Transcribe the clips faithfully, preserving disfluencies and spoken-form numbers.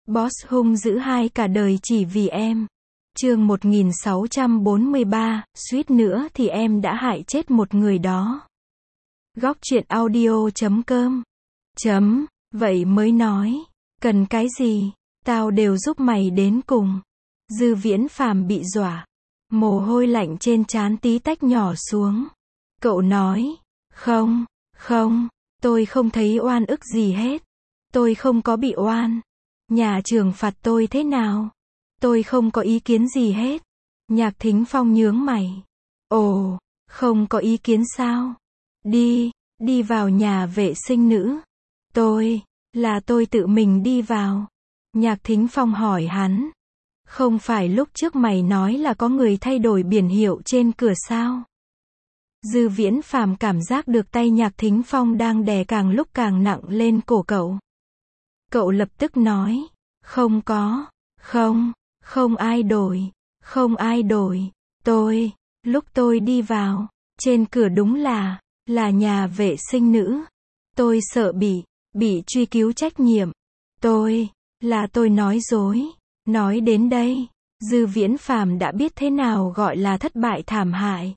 Boss hung dữ hai cả đời chỉ vì em. Chương một nghìn sáu trăm bốn mươi ba, suýt nữa thì em đã hại chết một người đó. Góc truyện audio chấm com. Chấm, vậy mới nói. Cần cái gì, tao đều giúp mày đến cùng. Dư Viễn Phàm bị dọa. Mồ hôi lạnh trên trán tí tách nhỏ xuống. Cậu nói, không, không, tôi không thấy oan ức gì hết. Tôi không có bị oan. Nhà trường phạt tôi thế nào? Tôi không có ý kiến gì hết. Nhạc Thính Phong nhướng mày. Ồ, không có ý kiến sao? Đi, đi vào nhà vệ sinh nữ. Tôi, là tôi tự mình đi vào. Nhạc Thính Phong hỏi hắn. Không phải lúc trước mày nói là có người thay đổi biển hiệu trên cửa sao? Dư Viễn Phàm cảm giác được tay Nhạc Thính Phong đang đè càng lúc càng nặng lên cổ cậu. Cậu lập tức nói. Không có, không, không ai đổi, không ai đổi. Tôi, lúc tôi đi vào, trên cửa đúng là, là nhà vệ sinh nữ. Tôi sợ bị, bị truy cứu trách nhiệm. Tôi, là tôi nói dối. Nói đến đây, Dư Viễn Phàm đã biết thế nào gọi là thất bại thảm hại.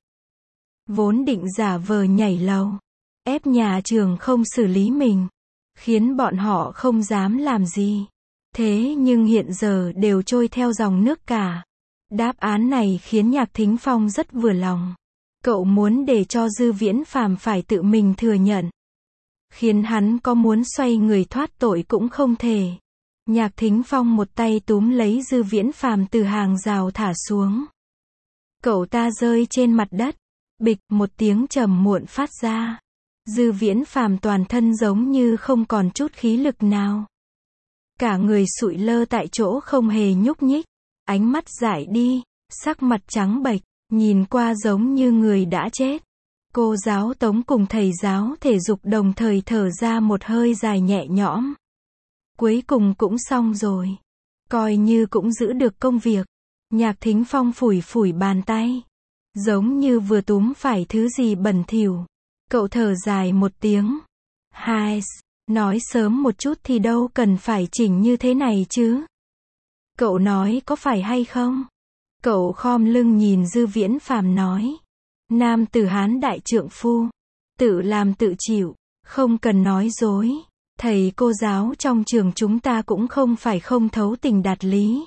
Vốn định giả vờ nhảy lầu, ép nhà trường không xử lý mình, khiến bọn họ không dám làm gì. Thế nhưng hiện giờ đều trôi theo dòng nước cả. Đáp án này khiến Nhạc Thính Phong rất vừa lòng. Cậu muốn để cho Dư Viễn Phàm phải tự mình thừa nhận. Khiến hắn có muốn xoay người thoát tội cũng không thể. Nhạc Thính Phong một tay túm lấy Dư Viễn Phàm từ hàng rào thả xuống. Cậu ta rơi trên mặt đất. Bịch, một tiếng trầm muộn phát ra. Dư Viễn Phàm toàn thân giống như không còn chút khí lực nào. Cả người sụi lơ tại chỗ không hề nhúc nhích. Ánh mắt dại đi, sắc mặt trắng bệch, nhìn qua giống như người đã chết. Cô giáo Tống cùng thầy giáo thể dục đồng thời thở ra một hơi dài nhẹ nhõm. Cuối cùng cũng xong rồi. Coi như cũng giữ được công việc. Nhạc Thính Phong phủi phủi bàn tay. Giống như vừa túm phải thứ gì bẩn thỉu. Cậu thở dài một tiếng. Hai, nói sớm một chút thì đâu cần phải chỉnh như thế này chứ. Cậu nói có phải hay không? Cậu khom lưng nhìn Dư Viễn Phàm nói. Nam tử Hán đại trượng phu. Tự làm tự chịu. Không cần nói dối. Thầy cô giáo trong trường chúng ta cũng không phải không thấu tình đạt lý.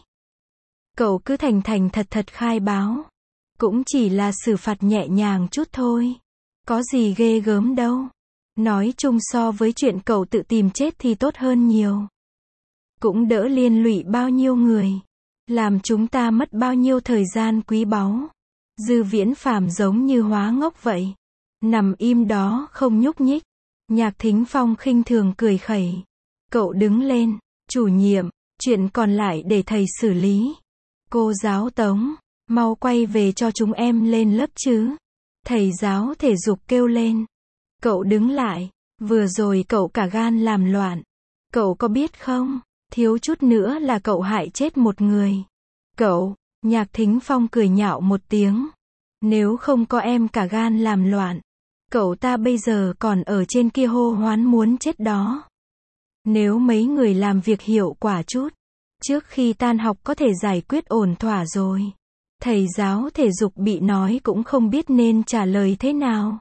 Cậu cứ thành thành thật thật khai báo. Cũng chỉ là xử phạt nhẹ nhàng chút thôi. Có gì ghê gớm đâu. Nói chung so với chuyện cậu tự tìm chết thì tốt hơn nhiều. Cũng đỡ liên lụy bao nhiêu người. Làm chúng ta mất bao nhiêu thời gian quý báu. Dư Viễn Phàm giống như hóa ngốc vậy. Nằm im đó không nhúc nhích. Nhạc Thính Phong khinh thường cười khẩy. Cậu đứng lên. Chủ nhiệm, chuyện còn lại để thầy xử lý. Cô giáo Tống, mau quay về cho chúng em lên lớp chứ. Thầy giáo thể dục kêu lên. Cậu đứng lại. Vừa rồi cậu cả gan làm loạn. Cậu có biết không? Thiếu chút nữa là cậu hại chết một người. Cậu, Nhạc Thính Phong cười nhạo một tiếng. Nếu không có em cả gan làm loạn, cậu ta bây giờ còn ở trên kia hô hoán muốn chết đó. Nếu mấy người làm việc hiệu quả chút, trước khi tan học có thể giải quyết ổn thỏa rồi. Thầy giáo thể dục bị nói cũng không biết nên trả lời thế nào.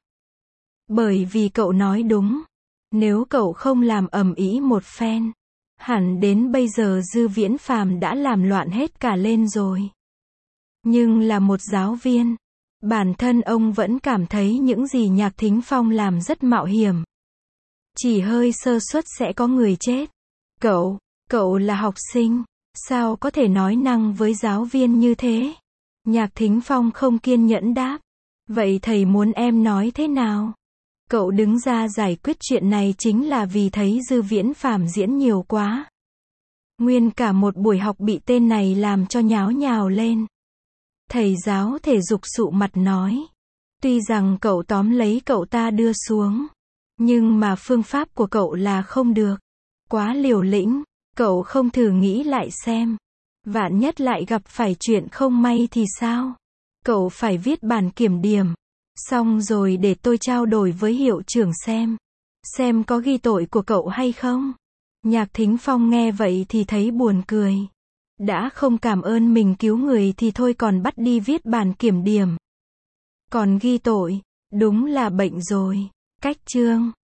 Bởi vì cậu nói đúng. Nếu cậu không làm ầm ĩ một phen, hẳn đến bây giờ Dư Viễn Phàm đã làm loạn hết cả lên rồi. Nhưng là một giáo viên, bản thân ông vẫn cảm thấy những gì Nhạc Thính Phong làm rất mạo hiểm. Chỉ hơi sơ suất sẽ có người chết. Cậu, cậu là học sinh, sao có thể nói năng với giáo viên như thế? Nhạc Thính Phong không kiên nhẫn đáp. Vậy thầy muốn em nói thế nào? Cậu đứng ra giải quyết chuyện này chính là vì thấy Dư Viễn Phàm diễn nhiều quá. Nguyên cả một buổi học bị tên này làm cho nháo nhào lên. Thầy giáo thể dục sụ mặt nói. Tuy rằng cậu tóm lấy cậu ta đưa xuống. Nhưng mà phương pháp của cậu là không được. Quá liều lĩnh. Cậu không thử nghĩ lại xem. Vạn nhất lại gặp phải chuyện không may thì sao? Cậu phải viết bản kiểm điểm. Xong rồi để tôi trao đổi với hiệu trưởng xem. Xem có ghi tội của cậu hay không. Nhạc Thính Phong nghe vậy thì thấy buồn cười. Đã không cảm ơn mình cứu người thì thôi còn bắt đi viết bản kiểm điểm. Còn ghi tội, đúng là bệnh rồi. Cách chương